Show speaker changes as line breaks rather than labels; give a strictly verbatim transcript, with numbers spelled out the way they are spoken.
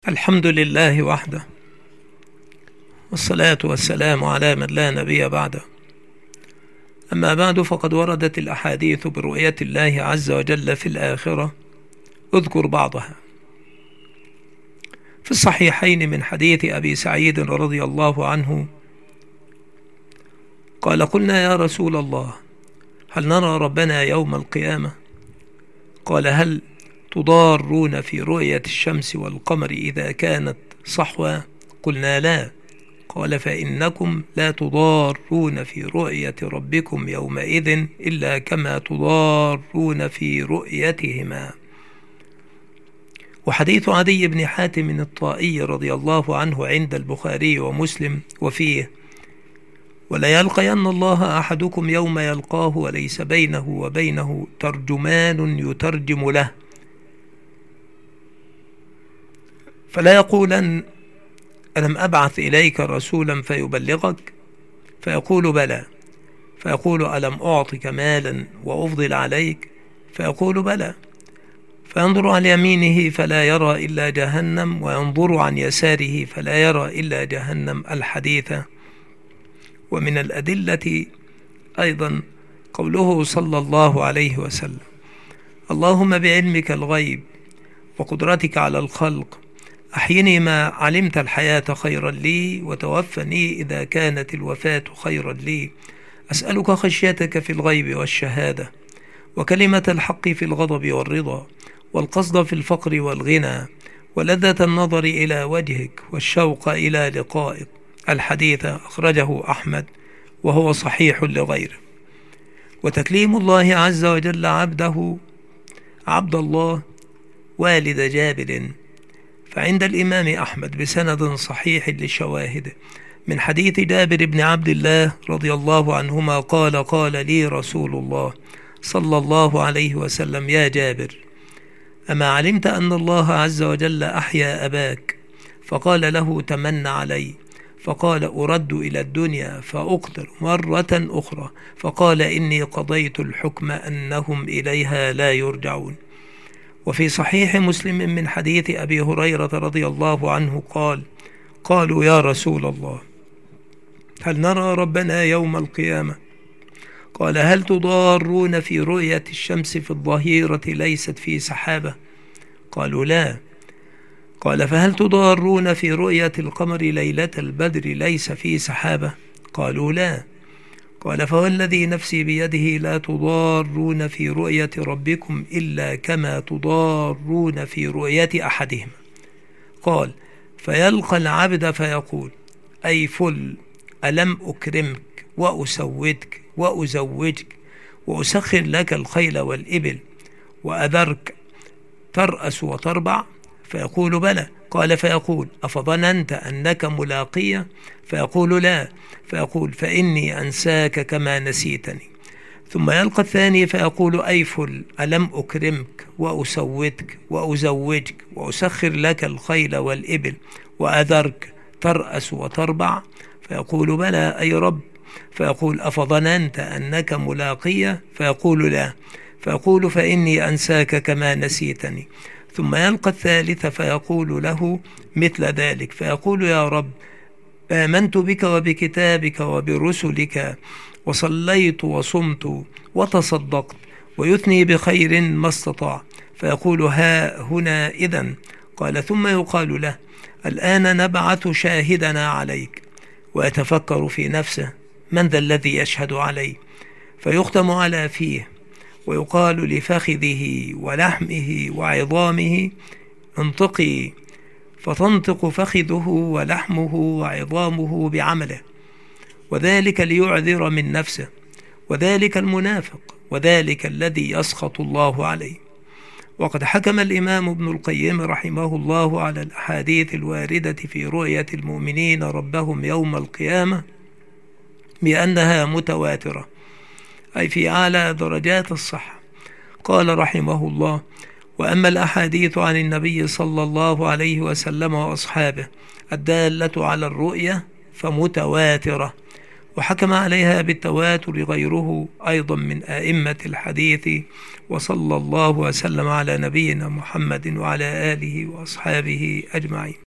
الحمد لله وحده، والصلاة والسلام على من لا نبي بعده. أما بعد، فقد وردت الأحاديث برؤية الله عز وجل في الآخرة. أذكر بعضها. في الصحيحين من حديث أبي سعيد رضي الله عنه قال: قلنا يا رسول الله، هل نرى ربنا يوم القيامة؟ قال: هل تضارون في رؤية الشمس والقمر إذا كانت صحوة؟ قلنا لا. قال: فإنكم لا تضارون في رؤية ربكم يومئذ إلا كما تضارون في رؤيتهما. وحديث عدي بن حاتم الطائي رضي الله عنه عند البخاري ومسلم، وفيه: ولا يلقين الله أحدكم يوم يلقاه وليس بينه وبينه ترجمان يترجم له، فلا يقولن ألم أبعث إليك رسولا فيبلغك؟ فيقول بلى. فيقول ألم أعطك مالا وأفضل عليك؟ فيقول بلى. فينظر عن يمينه فلا يرى إلا جهنم، وينظر عن يساره فلا يرى إلا جهنم. الحديث. ومن الأدلة أيضا قوله صلى الله عليه وسلم: اللهم بعلمك الغيب وقدرتك على الخلق أحيني ما علمت الحياة خيرا لي، وتوفني إذا كانت الوفاة خيرا لي. أسألك خشيتك في الغيب والشهادة، وكلمة الحق في الغضب والرضا، والقصد في الفقر والغنى، ولذة النظر إلى وجهك، والشوق إلى لقائك. الحديث. أخرجه أحمد وهو صحيح لغيره. وتكليم الله عز وجل عبده عبد الله والد جابر، فعند الإمام أحمد بسند صحيح للشواهد من حديث جابر بن عبد الله رضي الله عنهما قال: قال لي رسول الله صلى الله عليه وسلم: يا جابر، أما علمت أن الله عز وجل أحيا أباك؟ فقال له: تمن علي. فقال: أرد إلى الدنيا فأقتل مرة أخرى. فقال: إني قضيت الحكم أنهم إليها لا يرجعون. وفي صحيح مسلم من حديث أبي هريرة رضي الله عنه قال: قالوا يا رسول الله، هل نرى ربنا يوم القيامة؟ قال: هل تضارون في رؤية الشمس في الظهيرة ليست في سحابة؟ قالوا لا. قال: فهل تضارون في رؤية القمر ليلة البدر ليس في سحابة؟ قالوا لا. قال: فوالذي نفسي بيده لا تضارون في رؤية ربكم إلا كما تضارون في رؤية أحدهم. قال: فيلقى العبد فيقول: أي فل، ألم أكرمك وأسودك وأزوجك وأسخر لك الخيل والإبل وأذرك ترأس وتربع؟ فيقول بلى. قال: فيقول: أفظننت أنك ملاقية؟ فيقول لا. فيقول: فإني أنساك كما نسيتني. ثم يلقى الثاني فيقول: أي فل، ألم أكرمك وأسودك وأزوجك وأسخر لك الخيل والإبل وأذرك ترأس وتربع؟ فيقول بلى أي رب. فيقول: أفظننت أنك ملاقية؟ فيقول لا. فيقول: فإني أنساك كما نسيتني. ثم يلقى الثالث فيقول له مثل ذلك، فيقول: يا رب، آمنت بك وبكتابك وبرسلك، وصليت وصمت وتصدقت، ويثني بخير ما استطاع. فيقول: ها هنا إذن. قال: ثم يقال له: الآن نبعث شاهدنا عليك. ويتفكر في نفسه: من ذا الذي يشهد علي؟ فيختم على فيه، ويقال لفخذه ولحمه وعظامه: انطقي. فتنطق فخذه ولحمه وعظامه بعمله، وذلك ليعذر من نفسه، وذلك المنافق، وذلك الذي يسخط الله عليه. وقد حكم الإمام ابن القيم رحمه الله على الأحاديث الواردة في رؤية المؤمنين ربهم يوم القيامة بأنها متواترة، أي في أعلى درجات الصحة. قال رحمه الله: وأما الأحاديث عن النبي صلى الله عليه وسلم وأصحابه الدالة على الرؤية فمتواترة، وحكم عليها بالتواتر غيره أيضا من أئمة الحديث. وصلى الله وسلم على نبينا محمد وعلى آله وأصحابه أجمعين.